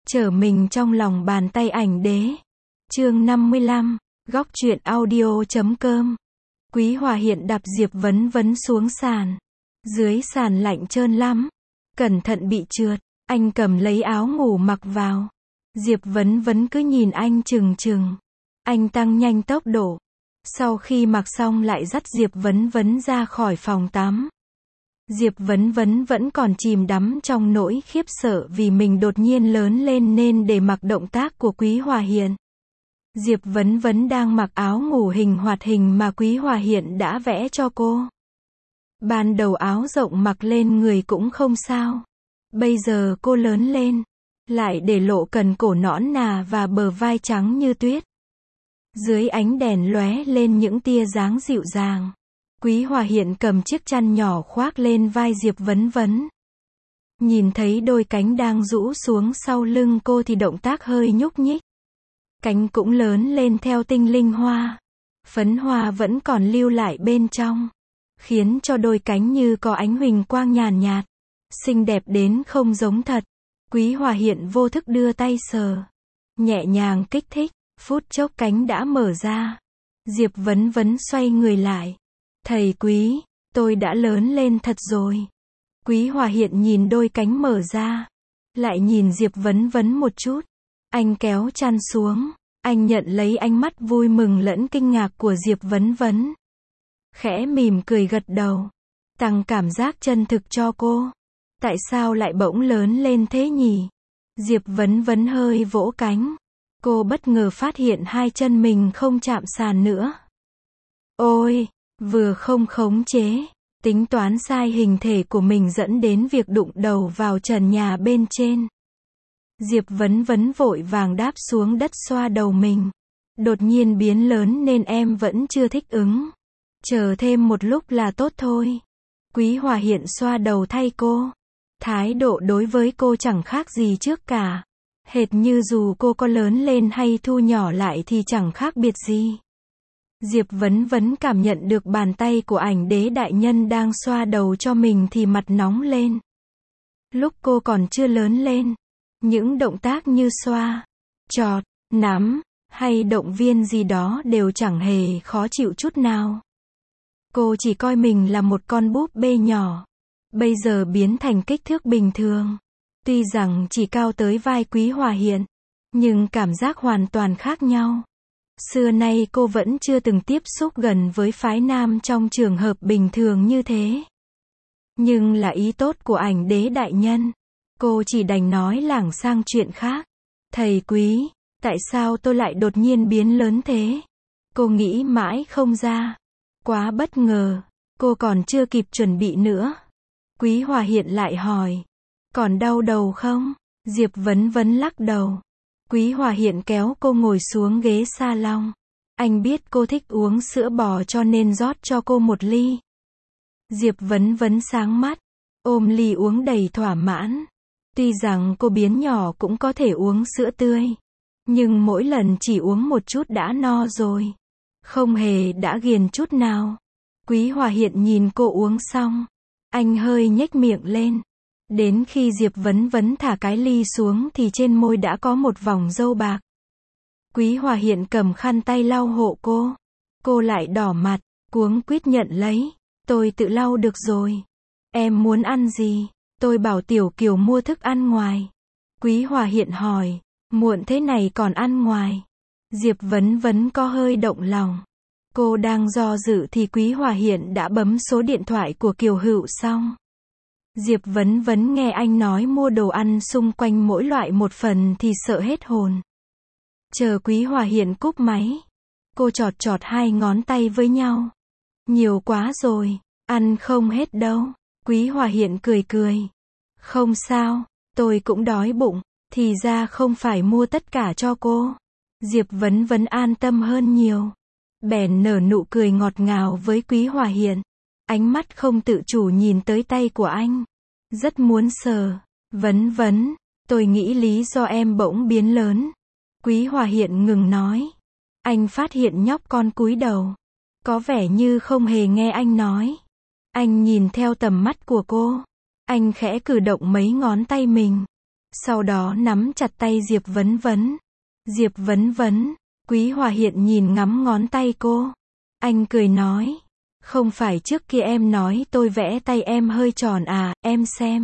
Trở mình trong lòng bàn tay ảnh đế. Chương 55, góc truyện audio.com. Quý Hòa Hiện đạp Diệp Vấn Vấn xuống sàn. Dưới sàn lạnh trơn lắm. Cẩn thận bị trượt. Anh cầm lấy áo ngủ mặc vào. Diệp Vấn Vấn cứ nhìn anh chừng chừng. Anh tăng nhanh tốc độ. Sau khi mặc xong lại dắt Diệp Vấn Vấn ra khỏi phòng tắm. Diệp Vấn Vấn vẫn còn chìm đắm trong nỗi khiếp sợ vì mình đột nhiên lớn lên nên để mặc động tác của Quý Hòa Hiện. Diệp Vấn Vấn đang mặc áo ngủ hình hoạt hình mà Quý Hòa Hiện đã vẽ cho cô. Ban đầu áo rộng mặc lên người cũng không sao. Bây giờ cô lớn lên, lại để lộ cần cổ nõn nà và bờ vai trắng như tuyết. Dưới ánh đèn lóe lên những tia dáng dịu dàng. Quý Hòa Hiện cầm chiếc chăn nhỏ khoác lên vai Diệp Vấn Vấn. Nhìn thấy đôi cánh đang rũ xuống sau lưng cô thì động tác hơi nhúc nhích. Cánh cũng lớn lên theo tinh linh hoa. Phấn hoa vẫn còn lưu lại bên trong, khiến cho đôi cánh như có ánh huỳnh quang nhàn nhạt. Xinh đẹp đến không giống thật. Quý Hòa Hiện vô thức đưa tay sờ. Nhẹ nhàng kích thích, phút chốc cánh đã mở ra. Diệp Vấn Vấn xoay người lại. Thầy Quý, tôi đã lớn lên thật rồi. Quý Hòa Hiện nhìn đôi cánh mở ra. Lại nhìn Diệp Vấn Vấn một chút. Anh kéo chăn xuống. Anh nhận lấy ánh mắt vui mừng lẫn kinh ngạc của Diệp Vấn Vấn. Khẽ mỉm cười gật đầu. Tăng cảm giác chân thực cho cô. Tại sao lại bỗng lớn lên thế nhỉ? Diệp Vấn Vấn hơi vỗ cánh. Cô bất ngờ phát hiện hai chân mình không chạm sàn nữa. Ôi! Vừa không khống chế, tính toán sai hình thể của mình dẫn đến việc đụng đầu vào trần nhà bên trên. Diệp Vấn Vấn vội vàng đáp xuống đất xoa đầu mình. Đột nhiên biến lớn nên em vẫn chưa thích ứng. Chờ thêm một lúc là tốt thôi. Quý Hòa Hiện xoa đầu thay cô. Thái độ đối với cô chẳng khác gì trước cả. Hệt như dù cô có lớn lên hay thu nhỏ lại thì chẳng khác biệt gì. Diệp Vấn Vấn cảm nhận được bàn tay của ảnh đế đại nhân đang xoa đầu cho mình thì mặt nóng lên. Lúc cô còn chưa lớn lên, những động tác như xoa, chọt, nắm, hay động viên gì đó đều chẳng hề khó chịu chút nào. Cô chỉ coi mình là một con búp bê nhỏ, bây giờ biến thành kích thước bình thường. Tuy rằng chỉ cao tới vai Quý Hòa Hiện, nhưng cảm giác hoàn toàn khác nhau. Xưa nay cô vẫn chưa từng tiếp xúc gần với phái nam trong trường hợp bình thường như thế. Nhưng là ý tốt của ảnh đế đại nhân. Cô chỉ đành nói lảng sang chuyện khác. Thầy Quý, tại sao tôi lại đột nhiên biến lớn thế? Cô nghĩ mãi không ra. Quá bất ngờ. Cô còn chưa kịp chuẩn bị nữa. Quý Hòa Hiện lại hỏi. Còn đau đầu không? Diệp Vấn Vấn lắc đầu. Quý Hòa Hiện kéo cô ngồi xuống ghế salon. Anh biết cô thích uống sữa bò cho nên rót cho cô một ly. Diệp Vấn Vấn sáng mắt, ôm ly uống đầy thỏa mãn. Tuy rằng cô biến nhỏ cũng có thể uống sữa tươi, nhưng mỗi lần chỉ uống một chút đã no rồi. Không hề đã ghiền chút nào. Quý Hòa Hiện nhìn cô uống xong, anh hơi nhếch miệng lên. Đến khi Diệp Vấn Vấn thả cái ly xuống thì trên môi đã có một vòng râu bạc. Quý Hòa Hiện cầm khăn tay lau hộ cô. Cô lại đỏ mặt, cuống quýt nhận lấy. Tôi tự lau được rồi. Em muốn ăn gì? Tôi bảo Tiểu Kiều mua thức ăn ngoài. Quý Hòa Hiện hỏi, muộn thế này còn ăn ngoài. Diệp Vấn Vấn có hơi động lòng. Cô đang do dự thì Quý Hòa Hiện đã bấm số điện thoại của Kiều Hữu xong. Diệp Vấn Vấn nghe anh nói mua đồ ăn xung quanh mỗi loại một phần thì sợ hết hồn. Chờ Quý Hòa Hiện cúp máy. Cô chọt chọt hai ngón tay với nhau. Nhiều quá rồi, ăn không hết đâu. Quý Hòa Hiện cười cười. Không sao, tôi cũng đói bụng. Thì ra không phải mua tất cả cho cô. Diệp Vấn Vấn an tâm hơn nhiều. Bèn nở nụ cười ngọt ngào với Quý Hòa Hiện. Ánh mắt không tự chủ nhìn tới tay của anh. Rất muốn sờ. Vấn Vấn, tôi nghĩ lý do em bỗng biến lớn. Quý Hòa Hiện ngừng nói. Anh phát hiện nhóc con cúi đầu. Có vẻ như không hề nghe anh nói. Anh nhìn theo tầm mắt của cô. Anh khẽ cử động mấy ngón tay mình. Sau đó nắm chặt tay Diệp Vấn Vấn. Diệp Vấn Vấn, Quý Hòa Hiện nhìn ngắm ngón tay cô. Anh cười nói. Không phải trước kia em nói tôi vẽ tay em hơi tròn à, em xem.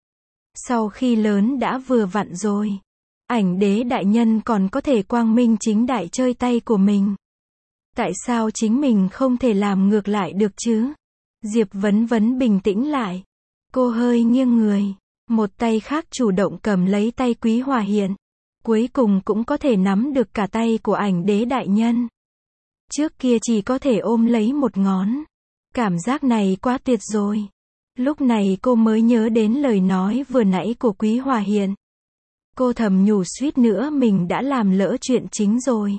Sau khi lớn đã vừa vặn rồi. Ảnh đế đại nhân còn có thể quang minh chính đại chơi tay của mình. Tại sao chính mình không thể làm ngược lại được chứ? Diệp Vấn Vấn bình tĩnh lại. Cô hơi nghiêng người. Một tay khác chủ động cầm lấy tay Quý Hòa Hiện. Cuối cùng cũng có thể nắm được cả tay của ảnh đế đại nhân. Trước kia chỉ có thể ôm lấy một ngón. Cảm giác này quá tuyệt rồi. Lúc này cô mới nhớ đến lời nói vừa nãy của Quý Hòa Hiện. Cô thầm nhủ suýt nữa mình đã làm lỡ chuyện chính rồi.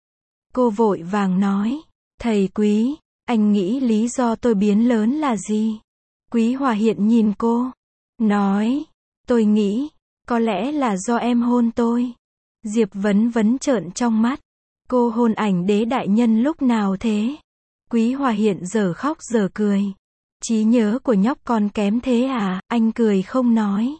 Cô vội vàng nói. Thầy Quý, anh nghĩ lý do tôi biến lớn là gì? Quý Hòa Hiện nhìn cô. Nói. Tôi nghĩ, có lẽ là do em hôn tôi. Diệp Vấn Vấn trợn trong mắt. Cô hôn ảnh đế đại nhân lúc nào thế? Quý Hòa Hiện giờ khóc giờ cười. Trí nhớ của nhóc con kém thế à? Anh cười không nói.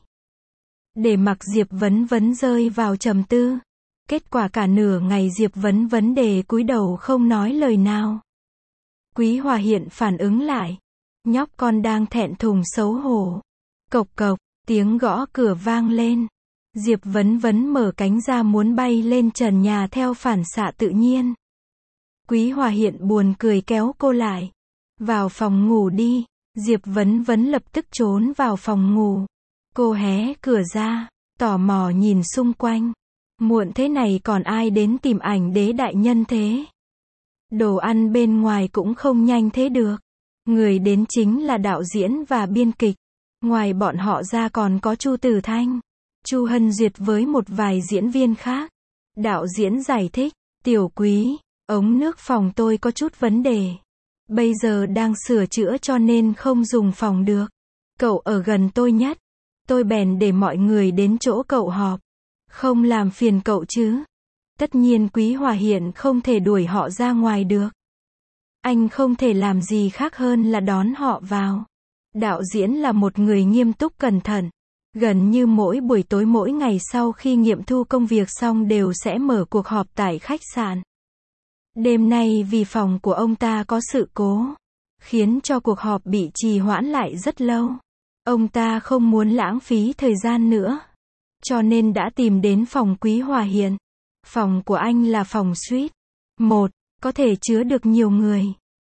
Để mặc Diệp Vấn Vấn rơi vào trầm tư. Kết quả cả nửa ngày Diệp Vấn Vấn đề cúi đầu không nói lời nào. Quý Hòa Hiện phản ứng lại. Nhóc con đang thẹn thùng xấu hổ. Cộc cộc, tiếng gõ cửa vang lên. Diệp Vấn Vấn mở cánh ra muốn bay lên trần nhà theo phản xạ tự nhiên. Quý Hòa Hiện buồn cười kéo cô lại. Vào phòng ngủ đi. Diệp Vấn Vấn lập tức trốn vào phòng ngủ. Cô hé cửa ra, tò mò nhìn xung quanh. Muộn thế này còn ai đến tìm ảnh đế đại nhân thế? Đồ ăn bên ngoài cũng không nhanh thế được. Người đến chính là đạo diễn và biên kịch. Ngoài bọn họ ra còn có Chu Tử Thanh, Chu Hân Duyệt với một vài diễn viên khác. Đạo diễn giải thích. Tiểu Quý, ống nước phòng tôi có chút vấn đề. Bây giờ đang sửa chữa cho nên không dùng phòng được. Cậu ở gần tôi nhất. Tôi bèn để mọi người đến chỗ cậu họp. Không làm phiền cậu chứ? Tất nhiên Quý Hòa Hiện không thể đuổi họ ra ngoài được. Anh không thể làm gì khác hơn là đón họ vào. Đạo diễn là một người nghiêm túc cẩn thận. Gần như mỗi buổi tối mỗi ngày sau khi nghiệm thu công việc xong đều sẽ mở cuộc họp tại khách sạn. Đêm nay vì phòng của ông ta có sự cố, khiến cho cuộc họp bị trì hoãn lại rất lâu. Ông ta không muốn lãng phí thời gian nữa, cho nên đã tìm đến phòng Quý Hòa Hiện. Phòng của anh là phòng suite 1, có thể chứa được nhiều người.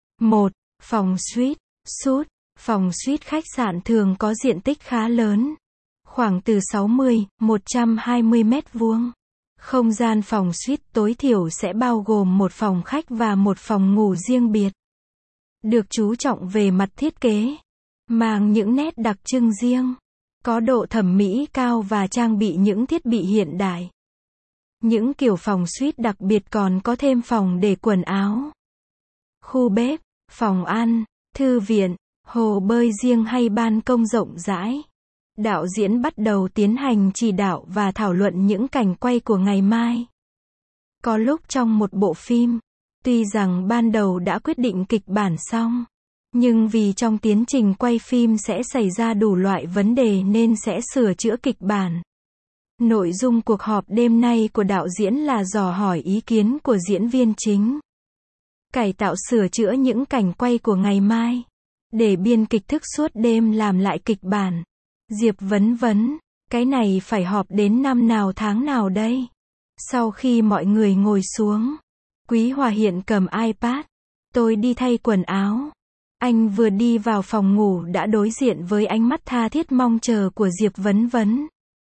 Phòng suite. Phòng suite khách sạn thường có diện tích khá lớn, khoảng từ 60-120 mét vuông. Không gian phòng suite tối thiểu sẽ bao gồm một phòng khách và một phòng ngủ riêng biệt. Được chú trọng về mặt thiết kế, mang những nét đặc trưng riêng, có độ thẩm mỹ cao và trang bị những thiết bị hiện đại. Những kiểu phòng suite đặc biệt còn có thêm phòng để quần áo, khu bếp, phòng ăn, thư viện, hồ bơi riêng hay ban công rộng rãi. Đạo diễn bắt đầu tiến hành chỉ đạo và thảo luận những cảnh quay của ngày mai. Có lúc trong một bộ phim, tuy rằng ban đầu đã quyết định kịch bản xong, nhưng vì trong tiến trình quay phim sẽ xảy ra đủ loại vấn đề nên sẽ sửa chữa kịch bản. Nội dung cuộc họp đêm nay của đạo diễn là dò hỏi ý kiến của diễn viên chính, cải tạo sửa chữa những cảnh quay của ngày mai, để biên kịch thức suốt đêm làm lại kịch bản. Diệp Vấn Vấn, cái này phải họp đến năm nào tháng nào đây? Sau khi mọi người ngồi xuống, Quý Hòa Hiện cầm iPad. Tôi đi thay quần áo. Anh vừa đi vào phòng ngủ đã đối diện với ánh mắt tha thiết mong chờ của Diệp Vấn Vấn.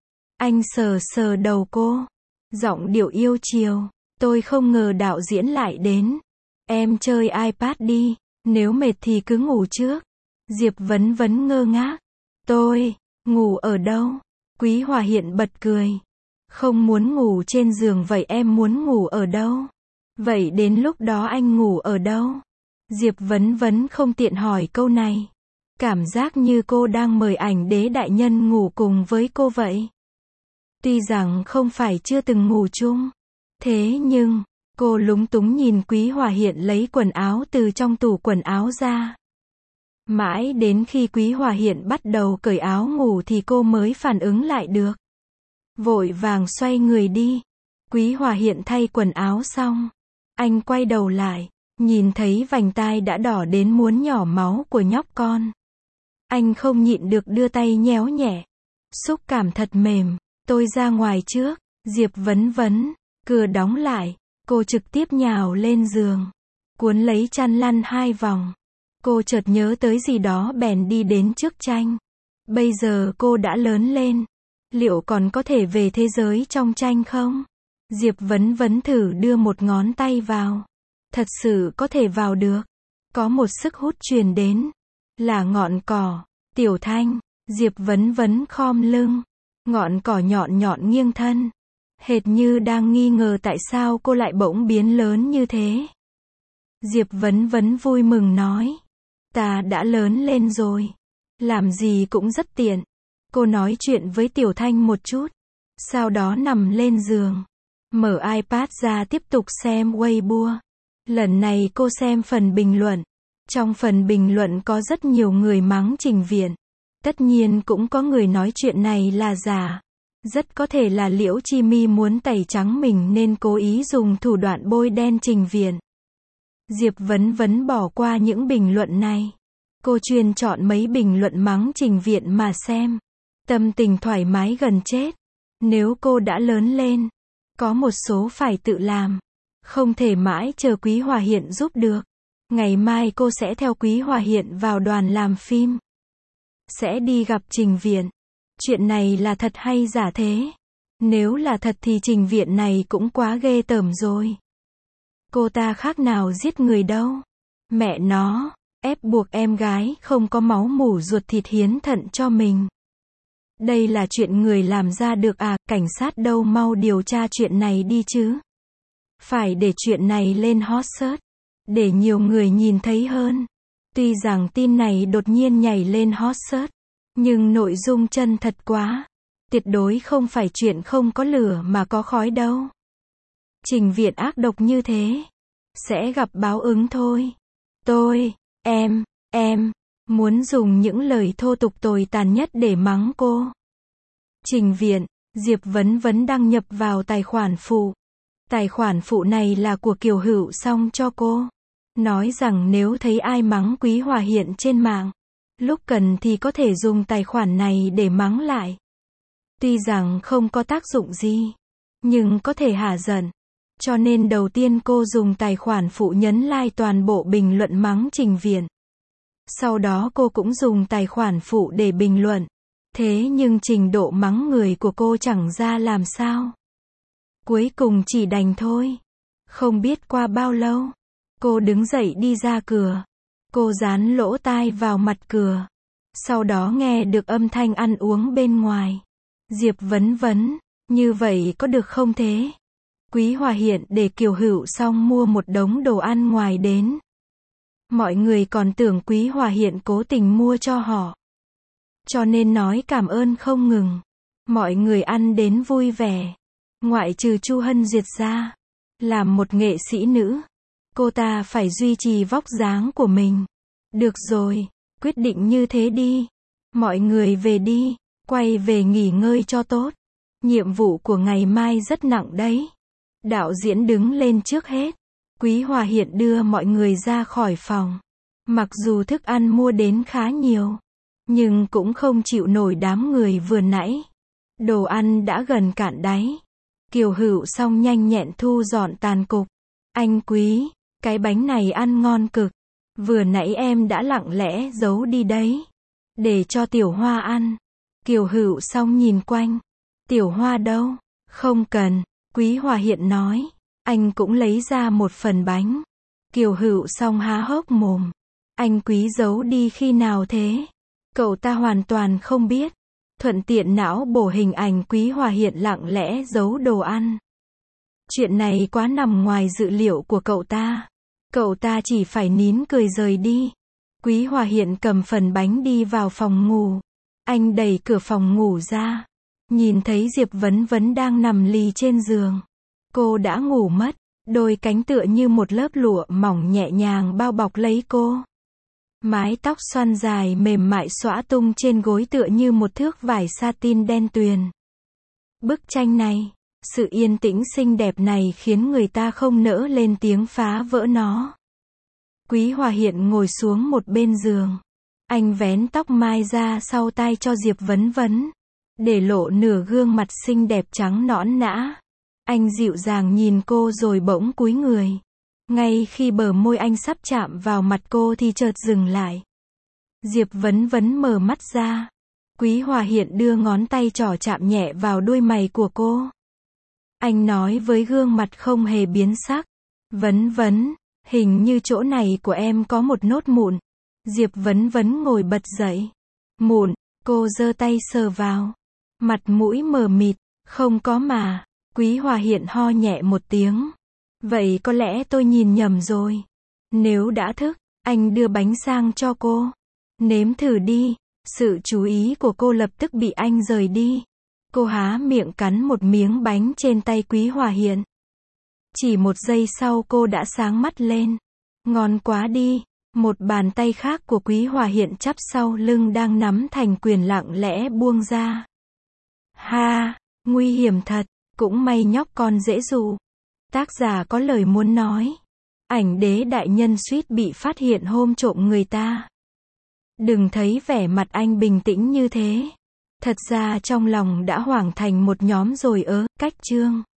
Anh sờ sờ đầu cô, giọng điệu yêu chiều. Tôi không ngờ đạo diễn lại đến. Em chơi iPad đi, nếu mệt thì cứ ngủ trước. Diệp Vấn Vấn ngơ ngác. Tôi, ngủ ở đâu? Quý Hòa Hiện bật cười. Không muốn ngủ trên giường vậy em muốn ngủ ở đâu? Vậy đến lúc đó anh ngủ ở đâu? Diệp Vấn Vấn không tiện hỏi câu này. Cảm giác như cô đang mời ảnh đế đại nhân ngủ cùng với cô vậy. Tuy rằng không phải chưa từng ngủ chung. Thế nhưng, cô lúng túng nhìn Quý Hòa Hiện lấy quần áo từ trong tủ quần áo ra. Mãi đến khi Quý Hòa Hiện bắt đầu cởi áo ngủ thì cô mới phản ứng lại được. vội vàng xoay người đi. Quý Hòa Hiện thay quần áo xong, anh quay đầu lại, nhìn thấy vành tai đã đỏ đến muốn nhỏ máu của nhóc con. Anh không nhịn được đưa tay nhéo nhẹ. Xúc cảm thật mềm. Tôi ra ngoài trước. Diệp vấn vấn. Cửa đóng lại. Cô trực tiếp nhào lên giường. Cuốn lấy chăn lăn 2 vòng. Cô chợt nhớ tới gì đó bèn đi đến trước tranh. Bây giờ cô đã lớn lên. Liệu còn có thể về thế giới trong tranh không? Diệp vấn vấn thử đưa một ngón tay vào. Thật sự có thể vào được. Có một sức hút truyền đến. Là ngọn cỏ. Tiểu Thanh. Diệp vấn vấn khom lưng. Ngọn cỏ nhọn nhọn nghiêng thân. Hệt như đang nghi ngờ tại sao cô lại bỗng biến lớn như thế. Diệp vấn vấn vui mừng nói. Ta đã lớn lên rồi. Làm gì cũng rất tiện. Cô nói chuyện với Tiểu Thanh một chút. Sau đó nằm lên giường. Mở iPad ra tiếp tục xem Weibo. Lần này cô xem phần bình luận. Trong phần bình luận có rất nhiều người mắng Trình Viễn. Tất nhiên cũng có người nói chuyện này là giả. Rất có thể là Liễu Chi Mi muốn tẩy trắng mình nên cố ý dùng thủ đoạn bôi đen Trình Viễn. Diệp vấn vấn bỏ qua những bình luận này. Cô chuyên chọn mấy bình luận mắng Trình Viễn mà xem. Tâm tình thoải mái gần chết. Nếu cô đã lớn lên, có một số phải tự làm. Không thể mãi chờ Quý Hòa Hiện giúp được. Ngày mai cô sẽ theo Quý Hòa Hiện vào đoàn làm phim. Sẽ đi gặp Trình Viễn. Chuyện này là thật hay giả thế? Nếu là thật thì Trình Viễn này cũng quá ghê tởm rồi. Cô ta khác nào giết người đâu. Mẹ nó, ép buộc em gái không có máu mủ ruột thịt hiến thận cho mình. Đây là chuyện người làm ra được à? Cảnh sát đâu mau điều tra chuyện này đi chứ. Phải để chuyện này lên hot search. Để nhiều người nhìn thấy hơn. Tuy rằng tin này đột nhiên nhảy lên hot search. Nhưng nội dung chân thật quá. Tuyệt đối không phải chuyện không có lửa mà có khói đâu. Trình Viễn ác độc như thế. Sẽ gặp báo ứng thôi. Em muốn dùng những lời thô tục tồi tàn nhất để mắng cô. Trình Viễn. Diệp vấn vấn đăng nhập vào tài khoản phụ. Tài khoản phụ này là của Kiều Hữu Song cho cô. Nói rằng nếu thấy ai mắng Quý Hòa Hiện trên mạng, lúc cần thì có thể dùng tài khoản này để mắng lại. Tuy rằng không có tác dụng gì, nhưng có thể hả giận. Cho nên đầu tiên cô dùng tài khoản phụ nhấn like toàn bộ bình luận mắng Trình Viễn. Sau đó cô cũng dùng tài khoản phụ để bình luận. Thế nhưng trình độ mắng người của cô chẳng ra làm sao. Cuối cùng chỉ đành thôi. Không biết qua bao lâu, cô đứng dậy đi ra cửa. Cô dán lỗ tai vào mặt cửa. Sau đó nghe được âm thanh ăn uống bên ngoài. Diệp vấn vấn, như vậy có được không thế? Quý Hòa Hiện để Kiều Hữu Song mua một đống đồ ăn ngoài đến. Mọi người còn tưởng Quý Hòa Hiện cố tình mua cho họ. Cho nên nói cảm ơn không ngừng. Mọi người ăn đến vui vẻ. Ngoại trừ Chu Hân Duyệt ra. Làm một nghệ sĩ nữ, cô ta phải duy trì vóc dáng của mình. Được rồi, quyết định như thế đi. Mọi người về đi, quay về nghỉ ngơi cho tốt. Nhiệm vụ của ngày mai rất nặng đấy. Đạo diễn đứng lên trước hết. Quý Hòa Hiện đưa mọi người ra khỏi phòng. Mặc dù thức ăn mua đến khá nhiều, nhưng cũng không chịu nổi đám người vừa nãy. Đồ ăn đã gần cạn đáy. Kiều Hữu Song nhanh nhẹn thu dọn tàn cục. Anh Quý, cái bánh này ăn ngon cực. Vừa nãy em đã lặng lẽ giấu đi đấy. Để cho Tiểu Hoa ăn. Kiều Hữu Song nhìn quanh. Tiểu Hoa đâu? Không cần. Quý Hòa Hiện nói. Anh cũng lấy ra một phần bánh. Kiều Hữu Song há hốc mồm. Anh Quý giấu đi khi nào thế? Cậu ta hoàn toàn không biết. Thuận tiện não bổ hình ảnh Quý Hòa Hiện lặng lẽ giấu đồ ăn. Chuyện này quá nằm ngoài dự liệu của cậu ta. Cậu ta chỉ phải nín cười rời đi. Quý Hòa Hiện cầm phần bánh đi vào phòng ngủ. Anh đẩy cửa phòng ngủ ra. Nhìn thấy Diệp vấn vấn đang nằm lì trên giường. Cô đã ngủ mất. Đôi cánh tựa như một lớp lụa mỏng nhẹ nhàng bao bọc lấy cô. Mái tóc xoăn dài mềm mại xõa tung trên gối tựa như một thước vải satin đen tuyền. Bức tranh này, sự yên tĩnh xinh đẹp này khiến người ta không nỡ lên tiếng phá vỡ nó. Quý Hòa Hiện ngồi xuống một bên giường. Anh vén tóc mai ra sau tai cho Diệp Vấn Vấn, để lộ nửa gương mặt xinh đẹp trắng nõn nã. Anh dịu dàng nhìn cô rồi bỗng cúi người. Ngay khi bờ môi anh sắp chạm vào mặt cô thì chợt dừng lại. Diệp Vấn Vấn mở mắt ra. Quý Hòa Hiện đưa ngón tay trỏ chạm nhẹ vào đuôi mày của cô. Anh nói với gương mặt không hề biến sắc. Vấn Vấn, hình như chỗ này của em có một nốt mụn. Diệp Vấn Vấn ngồi bật dậy. Mụn, cô giơ tay sờ vào. Mặt mũi mờ mịt, không có mà. Quý Hòa Hiện ho nhẹ một tiếng. Vậy có lẽ tôi nhìn nhầm rồi. Nếu đã thức, anh đưa bánh sang cho cô. Nếm thử đi. Sự chú ý của cô lập tức bị anh rời đi. Cô há miệng cắn một miếng bánh trên tay Quý Hòa Hiện. Chỉ một giây sau cô đã sáng mắt lên. Ngon quá đi. Một bàn tay khác của Quý Hòa Hiện chắp sau lưng đang nắm thành quyền lặng lẽ buông ra. Ha, nguy hiểm thật, cũng may nhóc con dễ dụ. Tác giả có lời muốn nói. Ảnh đế đại nhân suýt bị phát hiện hôm trộm người ta. Đừng thấy vẻ mặt anh bình tĩnh như thế. Thật ra trong lòng đã hoảng thành một nhóm rồi cách chương.